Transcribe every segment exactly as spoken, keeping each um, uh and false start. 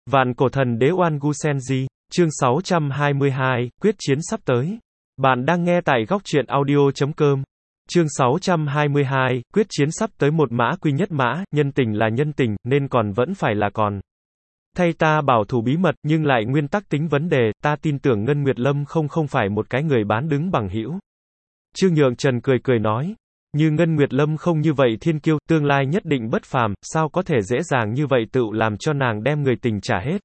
Vạn cổ thần đế Oan Gu Senji, chương sáu trăm hai mươi hai, quyết chiến sắp tới. Bạn đang nghe tại góc truyện audio chấm com. Chương sáu trăm hai mươi hai, quyết chiến sắp tới, một mã quy nhất mã, nhân tình là nhân tình, nên còn vẫn phải là còn. Thay ta bảo thủ bí mật, nhưng lại nguyên tắc tính vấn đề, ta tin tưởng Ngân Nguyệt Lâm không không phải một cái người bán đứng bằng hữu. Trương Nhượng Trần cười cười nói, như Ngân Nguyệt Lâm không như vậy thiên kiêu, tương lai nhất định bất phàm, sao có thể dễ dàng như vậy tự làm cho nàng đem người tình trả hết.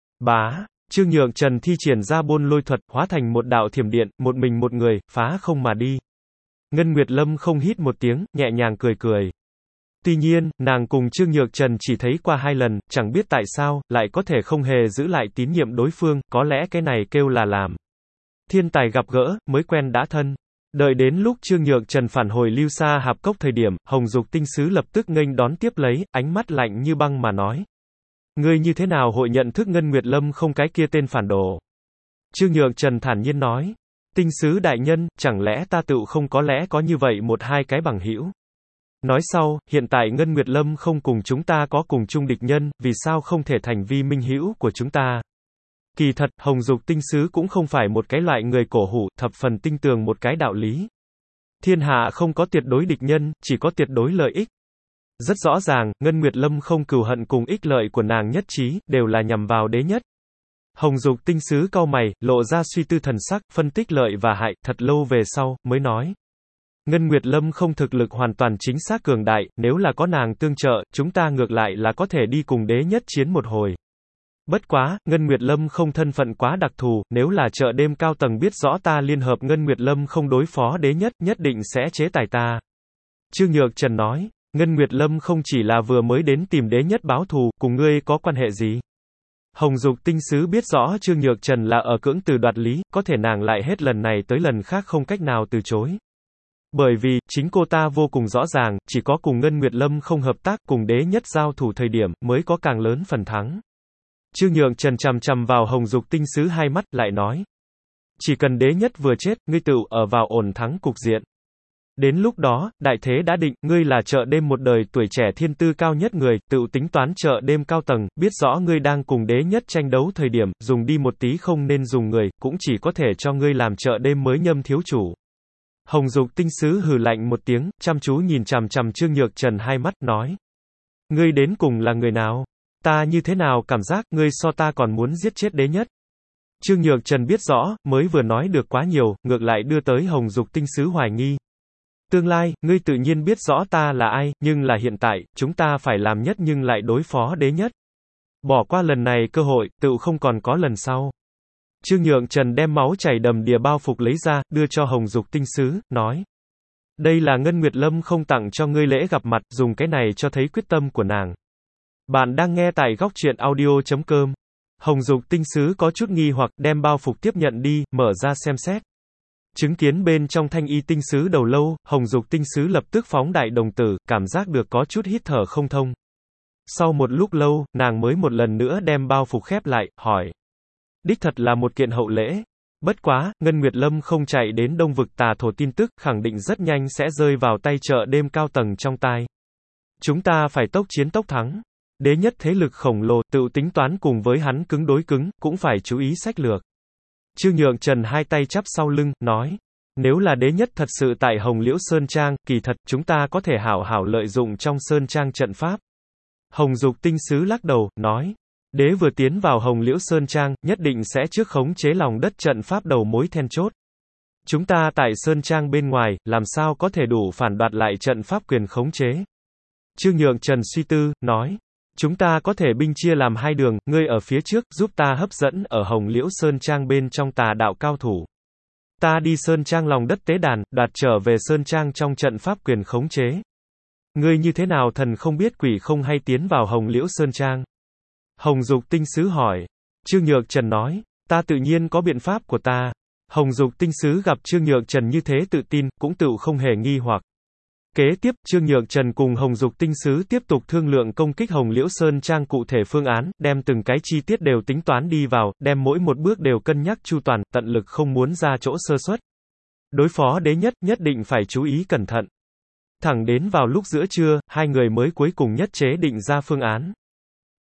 Bá, Trương Nhượng Trần thi triển ra bôn lôi thuật, hóa thành một đạo thiểm điện, một mình một người, phá không mà đi. Ngân Nguyệt Lâm không hít một tiếng, nhẹ nhàng cười cười. Tuy nhiên, nàng cùng Trương Nhược Trần chỉ thấy qua hai lần, chẳng biết tại sao, lại có thể không hề giữ lại tín nhiệm đối phương, có lẽ cái này kêu là làm thiên tài gặp gỡ, mới quen đã thân. Đợi đến lúc Trương Nhược Trần phản hồi Lưu Sa Hạp Cốc thời điểm, Hồng Dục Tinh Sứ lập tức nghênh đón tiếp lấy, ánh mắt lạnh như băng mà nói. Ngươi như thế nào hội nhận thức Ngân Nguyệt Lâm không cái kia tên phản đồ? Trương Nhược Trần thản nhiên nói. Tinh Sứ đại nhân, chẳng lẽ ta tự không có lẽ có như vậy một hai cái bằng hữu? Nói sau, hiện tại Ngân Nguyệt Lâm không cùng chúng ta có cùng chung địch nhân, vì sao không thể thành vi minh hữu của chúng ta? Kỳ thật, Hồng Dục Tinh Sứ cũng không phải một cái loại người cổ hủ, thập phần tinh tường một cái đạo lý. Thiên hạ không có tuyệt đối địch nhân, chỉ có tuyệt đối lợi ích. Rất rõ ràng, Ngân Nguyệt Lâm không cừu hận cùng ích lợi của nàng nhất trí, đều là nhằm vào đế nhất. Hồng Dục Tinh Sứ cau mày, lộ ra suy tư thần sắc, phân tích lợi và hại, thật lâu về sau, mới nói. Ngân Nguyệt Lâm không thực lực hoàn toàn chính xác cường đại, nếu là có nàng tương trợ, chúng ta ngược lại là có thể đi cùng đế nhất chiến một hồi. Bất quá, Ngân Nguyệt Lâm không thân phận quá đặc thù, nếu là chợ đêm cao tầng biết rõ ta liên hợp Ngân Nguyệt Lâm không đối phó đế nhất, nhất định sẽ chế tài ta. Trương Nhược Trần nói, Ngân Nguyệt Lâm không chỉ là vừa mới đến tìm đế nhất báo thù, cùng ngươi có quan hệ gì? Hồng Dục Tinh Sứ biết rõ Trương Nhược Trần là ở cưỡng từ đoạt lý, có thể nàng lại hết lần này tới lần khác không cách nào từ chối. Bởi vì, chính cô ta vô cùng rõ ràng, chỉ có cùng Ngân Nguyệt Lâm không hợp tác cùng đế nhất giao thủ thời điểm, mới có càng lớn phần thắng. Trương Nhượng Trần chằm chằm vào Hồng Dục Tinh Sứ hai mắt, lại nói. Chỉ cần đế nhất vừa chết, ngươi tự ở vào ổn thắng cục diện. Đến lúc đó, đại thế đã định, ngươi là chợ đêm một đời tuổi trẻ thiên tư cao nhất người, tự tính toán chợ đêm cao tầng, biết rõ ngươi đang cùng đế nhất tranh đấu thời điểm, dùng đi một tí không nên dùng người, cũng chỉ có thể cho ngươi làm chợ đêm mới nhâm thiếu chủ. Hồng Dục Tinh Sứ hừ lạnh một tiếng, chăm chú nhìn chằm chằm Trương Nhược Trần hai mắt, nói. Ngươi đến cùng là người nào? Ta như thế nào cảm giác, ngươi so ta còn muốn giết chết đế nhất? Trương Nhược Trần biết rõ, mới vừa nói được quá nhiều, ngược lại đưa tới Hồng Dục Tinh Sứ hoài nghi. Tương lai, ngươi tự nhiên biết rõ ta là ai, nhưng là hiện tại, chúng ta phải làm nhất nhưng lại đối phó đế nhất. Bỏ qua lần này cơ hội, tự không còn có lần sau. Trương Nhượng Trần đem máu chảy đầm đìa bao phục lấy ra, đưa cho Hồng Dục Tinh Sứ, nói. Đây là Ngân Nguyệt Lâm không tặng cho ngươi lễ gặp mặt, dùng cái này cho thấy quyết tâm của nàng. Bạn đang nghe tại góc truyện audio chấm com. Hồng Dục Tinh Sứ có chút nghi hoặc, đem bao phục tiếp nhận đi, mở ra xem xét. Chứng kiến bên trong thanh y tinh sứ đầu lâu, Hồng Dục Tinh Sứ lập tức phóng đại đồng tử, cảm giác được có chút hít thở không thông. Sau một lúc lâu, nàng mới một lần nữa đem bao phục khép lại, hỏi. Đích thật là một kiện hậu lễ. Bất quá, Ngân Nguyệt Lâm không chạy đến Đông Vực Tà Thổ tin tức, khẳng định rất nhanh sẽ rơi vào tay chợ đêm cao tầng trong tai. Chúng ta phải tốc chiến tốc thắng. Đế nhất thế lực khổng lồ, tự tính toán cùng với hắn cứng đối cứng, cũng phải chú ý sách lược. Trương Nhượng Trần hai tay chắp sau lưng, nói. Nếu là đế nhất thật sự tại Hồng Liễu Sơn Trang, kỳ thật, chúng ta có thể hảo hảo lợi dụng trong Sơn Trang trận pháp. Hồng Dục Tinh Sứ lắc đầu, nói. Đế vừa tiến vào Hồng Liễu Sơn Trang, nhất định sẽ trước khống chế lòng đất trận pháp đầu mối then chốt. Chúng ta tại Sơn Trang bên ngoài, làm sao có thể đủ phản đoạt lại trận pháp quyền khống chế? Trương Nhượng Trần suy tư, nói. Chúng ta có thể binh chia làm hai đường, ngươi ở phía trước, giúp ta hấp dẫn ở Hồng Liễu Sơn Trang bên trong tà đạo cao thủ. Ta đi Sơn Trang lòng đất tế đàn, đoạt trở về Sơn Trang trong trận pháp quyền khống chế. Ngươi như thế nào thần không biết quỷ không hay tiến vào Hồng Liễu Sơn Trang? Hồng Dục Tinh Sứ hỏi. Trương Nhược Trần nói, ta tự nhiên có biện pháp của ta. Hồng Dục Tinh Sứ gặp Trương Nhược Trần như thế tự tin, cũng tự không hề nghi hoặc. Kế tiếp, Trương Nhượng Trần cùng Hồng Dục Tinh Sứ tiếp tục thương lượng công kích Hồng Liễu Sơn Trang cụ thể phương án, đem từng cái chi tiết đều tính toán đi vào, đem mỗi một bước đều cân nhắc chu toàn, tận lực không muốn ra chỗ sơ suất. Đối phó đế nhất, nhất định phải chú ý cẩn thận. Thẳng đến vào lúc giữa trưa, hai người mới cuối cùng nhất chế định ra phương án.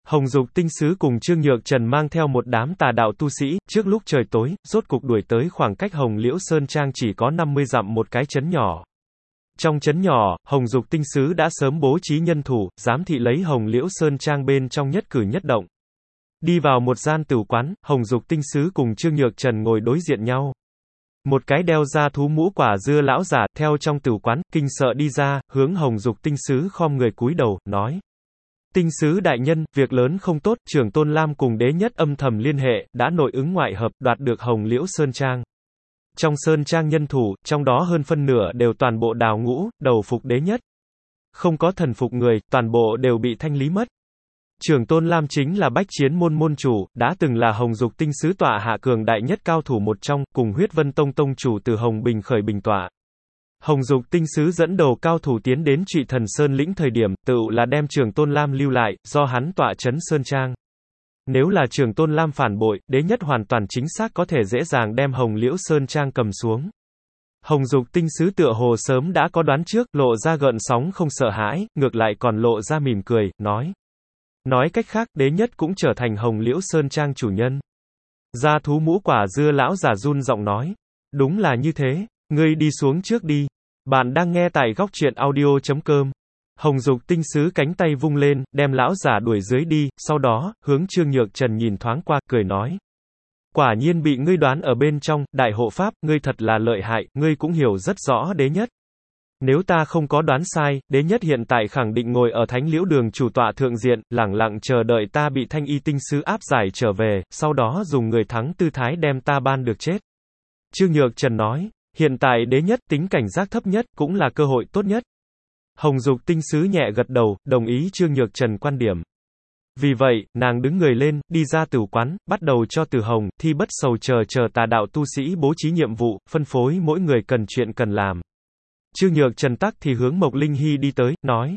Hồng Dục Tinh Sứ cùng Trương Nhược Trần mang theo một đám tà đạo tu sĩ, trước lúc trời tối, rốt cục đuổi tới khoảng cách Hồng Liễu Sơn Trang chỉ có năm mươi dặm một cái trấn nhỏ. Trong trấn nhỏ, Hồng Dục Tinh Sứ đã sớm bố trí nhân thủ, giám thị lấy Hồng Liễu Sơn Trang bên trong nhất cử nhất động. Đi vào một gian tửu quán, Hồng Dục Tinh Sứ cùng Trương Nhược Trần ngồi đối diện nhau. Một cái đeo da thú mũ quả dưa lão giả, theo trong tửu quán, kinh sợ đi ra, hướng Hồng Dục Tinh Sứ khom người cúi đầu, nói. Tinh Sứ đại nhân, việc lớn không tốt, Trưởng Tôn Lam cùng Đế Nhất âm thầm liên hệ, đã nội ứng ngoại hợp, đoạt được Hồng Liễu Sơn Trang. Trong Sơn Trang nhân thủ, trong đó hơn phân nửa đều toàn bộ đào ngũ, đầu phục Đế Nhất. Không có thần phục người, toàn bộ đều bị thanh lý mất. Trưởng Tôn Lam chính là bách chiến môn môn chủ, đã từng là Hồng Dục Tinh Sứ tọa hạ cường đại nhất cao thủ một trong, cùng Huyết Vân Tông tông chủ từ Hồng Bình khởi bình tọa. Hồng Dục Tinh Sứ dẫn đầu cao thủ tiến đến Trụy Thần Sơn lĩnh thời điểm, tựu là đem Trưởng Tôn Lam lưu lại, do hắn tọa trấn Sơn Trang. Nếu là Trưởng Tôn Lam phản bội, Đế Nhất hoàn toàn chính xác có thể dễ dàng đem Hồng Liễu Sơn Trang cầm xuống. Hồng Dục Tinh Sứ tựa hồ sớm đã có đoán trước, lộ ra gợn sóng không sợ hãi, ngược lại còn lộ ra mỉm cười, nói. Nói cách khác, Đế Nhất cũng trở thành Hồng Liễu Sơn Trang chủ nhân. Gia thú mũ quả dưa lão giả run giọng nói. Đúng là như thế, ngươi đi xuống trước đi. Bạn đang nghe tại góc truyện audio chấm com. Hồng Dục Tinh Sứ cánh tay vung lên, đem lão giả đuổi dưới đi, sau đó, hướng Trương Nhược Trần nhìn thoáng qua, cười nói. Quả nhiên bị ngươi đoán ở bên trong, đại hộ pháp, ngươi thật là lợi hại, ngươi cũng hiểu rất rõ Đế Nhất. Nếu ta không có đoán sai, Đế Nhất hiện tại khẳng định ngồi ở Thánh Liễu Đường chủ tọa thượng diện, lẳng lặng chờ đợi ta bị Thanh Y Tinh Sứ áp giải trở về, sau đó dùng người thắng tư thái đem ta ban được chết. Trương Nhược Trần nói, hiện tại Đế Nhất tính cảnh giác thấp nhất, cũng là cơ hội tốt nhất. Hồng Dục Tinh Sứ nhẹ gật đầu, đồng ý Trương Nhược Trần quan điểm. Vì vậy, nàng đứng người lên, đi ra tửu quán, bắt đầu cho Từ Hồng, Thi Bất Sầu chờ chờ tà đạo tu sĩ bố trí nhiệm vụ, phân phối mỗi người cần chuyện cần làm. Trương Nhược Trần tắc thì hướng Mộc Linh Hy đi tới, nói.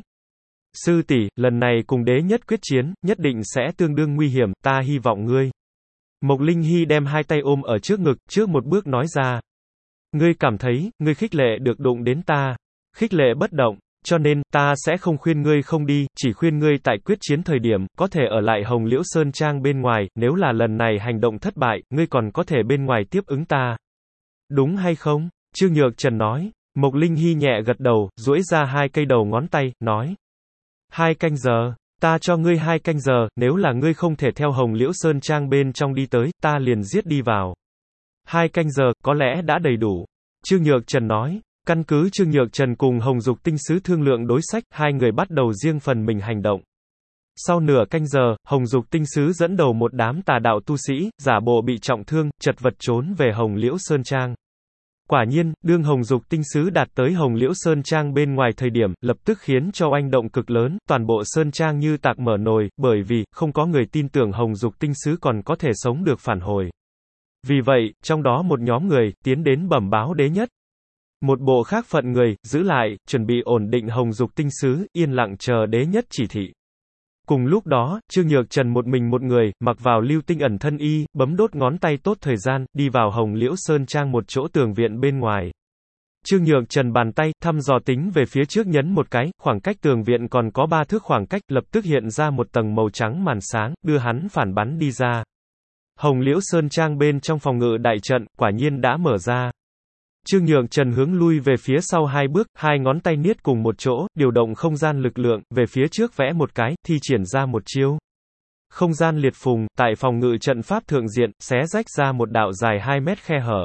Sư tỷ, lần này cùng Đế Nhất quyết chiến, nhất định sẽ tương đương nguy hiểm, ta hy vọng ngươi. Mộc Linh Hy đem hai tay ôm ở trước ngực, trước một bước nói ra. Ngươi cảm thấy, ngươi khích lệ được đụng đến ta. Khích lệ bất động, cho nên, ta sẽ không khuyên ngươi không đi, chỉ khuyên ngươi tại quyết chiến thời điểm, có thể ở lại Hồng Liễu Sơn Trang bên ngoài, nếu là lần này hành động thất bại, ngươi còn có thể bên ngoài tiếp ứng ta. Đúng hay không? Trương Nhược Trần nói. Mộc Linh Hy nhẹ gật đầu, duỗi ra hai cây đầu ngón tay, nói. Hai canh giờ, ta cho ngươi hai canh giờ, nếu là ngươi không thể theo Hồng Liễu Sơn Trang bên trong đi tới, ta liền giết đi vào. Hai canh giờ, có lẽ đã đầy đủ. Trương Nhược Trần nói. Căn cứ Trương Nhược Trần cùng Hồng Dục Tinh Sứ thương lượng đối sách, hai người bắt đầu riêng phần mình hành động. Sau nửa canh giờ, Hồng Dục Tinh Sứ dẫn đầu một đám tà đạo tu sĩ, giả bộ bị trọng thương, chật vật trốn về Hồng Liễu Sơn Trang. Quả nhiên, đương Hồng Dục Tinh Sứ đạt tới Hồng Liễu Sơn Trang bên ngoài thời điểm, lập tức khiến cho oanh động cực lớn, toàn bộ Sơn Trang như tạc mở nồi, bởi vì, không có người tin tưởng Hồng Dục Tinh Sứ còn có thể sống được phản hồi. Vì vậy, trong đó một nhóm người, tiến đến bẩm báo Đế Nhất. Một bộ khác phận người, giữ lại, chuẩn bị ổn định Hồng Dục Tinh Sứ, yên lặng chờ Đế Nhất chỉ thị. Cùng lúc đó, Trương Nhược Trần một mình một người, mặc vào lưu tinh ẩn thân y, bấm đốt ngón tay tốt thời gian, đi vào Hồng Liễu Sơn Trang một chỗ tường viện bên ngoài. Trương Nhược Trần bàn tay, thăm dò tính về phía trước nhấn một cái, khoảng cách tường viện còn có ba thước khoảng cách, lập tức hiện ra một tầng màu trắng màn sáng, đưa hắn phản bắn đi ra. Hồng Liễu Sơn Trang bên trong phòng ngự đại trận, quả nhiên đã mở ra. Trương Nhược Trần hướng lui về phía sau hai bước, hai ngón tay niết cùng một chỗ, điều động không gian lực lượng, về phía trước vẽ một cái, thi triển ra một chiêu. Không gian liệt phùng, tại phòng ngự trận pháp thượng diện, xé rách ra một đạo dài hai mét khe hở.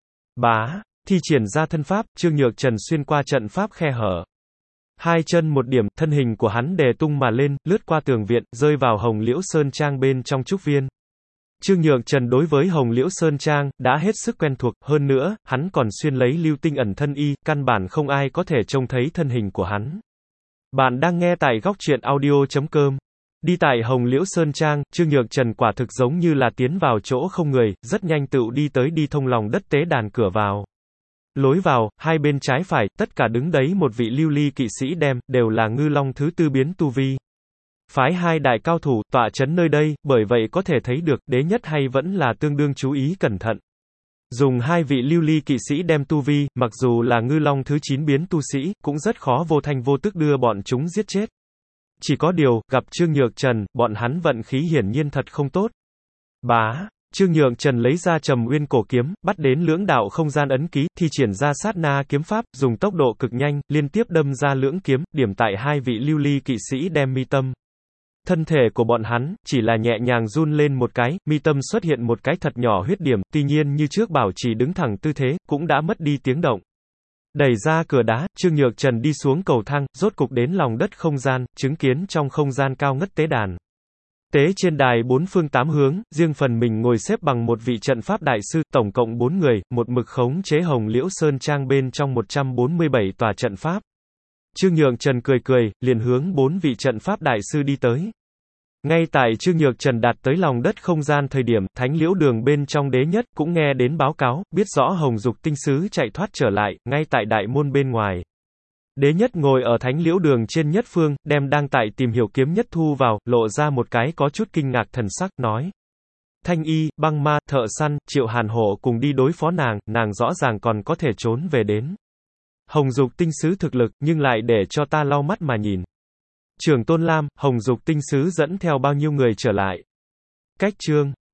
Bá, thi triển ra thân pháp, Trương Nhược Trần xuyên qua trận pháp khe hở. Hai chân một điểm, thân hình của hắn đè tung mà lên, lướt qua tường viện, rơi vào Hồng Liễu Sơn Trang bên trong trúc viên. Trương Nhược Trần đối với Hồng Liễu Sơn Trang, đã hết sức quen thuộc, hơn nữa, hắn còn xuyên lấy lưu tinh ẩn thân y, căn bản không ai có thể trông thấy thân hình của hắn. Bạn đang nghe tại góc truyện audio chấm com. Đi tại Hồng Liễu Sơn Trang, Trương Nhược Trần quả thực giống như là tiến vào chỗ không người, rất nhanh tựu đi tới đi thông lòng đất tế đàn cửa vào. Lối vào, hai bên trái phải, tất cả đứng đấy một vị lưu ly kỵ sĩ đem, đều là ngư long thứ tư biến tu vi. Phái hai đại cao thủ, tọa trấn nơi đây, bởi vậy có thể thấy được, Đế Nhất hay vẫn là tương đương chú ý cẩn thận. Dùng hai vị lưu ly kỵ sĩ đem tu vi, mặc dù là ngư long thứ chín biến tu sĩ, cũng rất khó vô thanh vô tức đưa bọn chúng giết chết. Chỉ có điều, gặp Trương Nhược Trần, bọn hắn vận khí hiển nhiên thật không tốt. Bá, Trương Nhược Trần lấy ra Trầm Nguyên cổ kiếm, bắt đến lưỡng đạo không gian ấn ký, thi triển ra sát na kiếm pháp, dùng tốc độ cực nhanh, liên tiếp đâm ra lưỡng kiếm, điểm tại hai vị lưu ly kỵ sĩ đem mi tâm. Thân thể của bọn hắn, chỉ là nhẹ nhàng run lên một cái, mi tâm xuất hiện một cái thật nhỏ huyết điểm, tuy nhiên như trước bảo trì đứng thẳng tư thế, cũng đã mất đi tiếng động. Đẩy ra cửa đá, Trương Nhược Trần đi xuống cầu thang, rốt cục đến lòng đất không gian, chứng kiến trong không gian cao ngất tế đàn. Tế trên đài bốn phương tám hướng, riêng phần mình ngồi xếp bằng một vị trận pháp đại sư, tổng cộng bốn người, một mực khống chế Hồng Liễu Sơn Trang bên trong một trăm bốn mươi bảy tòa trận pháp. Trương Nhược Trần cười cười, liền hướng bốn vị trận pháp đại sư đi tới. Ngay tại Trương Nhược Trần đạt tới lòng đất không gian thời điểm, Thánh Liễu Đường bên trong đế nhất cũng nghe đến báo cáo, biết rõ Hồng Dục tinh sứ chạy thoát trở lại, ngay tại đại môn bên ngoài. Đế nhất ngồi ở Thánh Liễu Đường trên nhất phương, đem đang tại tìm hiểu kiếm nhất thu vào, lộ ra một cái có chút kinh ngạc thần sắc, nói. Thanh Y, Băng Ma, Thợ Săn, Triệu Hàn Hổ cùng đi đối phó nàng, nàng rõ ràng còn có thể trốn về đến. Hồng Dục tinh sứ thực lực, nhưng lại để cho ta lau mắt mà nhìn. Trưởng Tôn Lam, Hồng Dục tinh sứ dẫn theo bao nhiêu người trở lại? Cách chương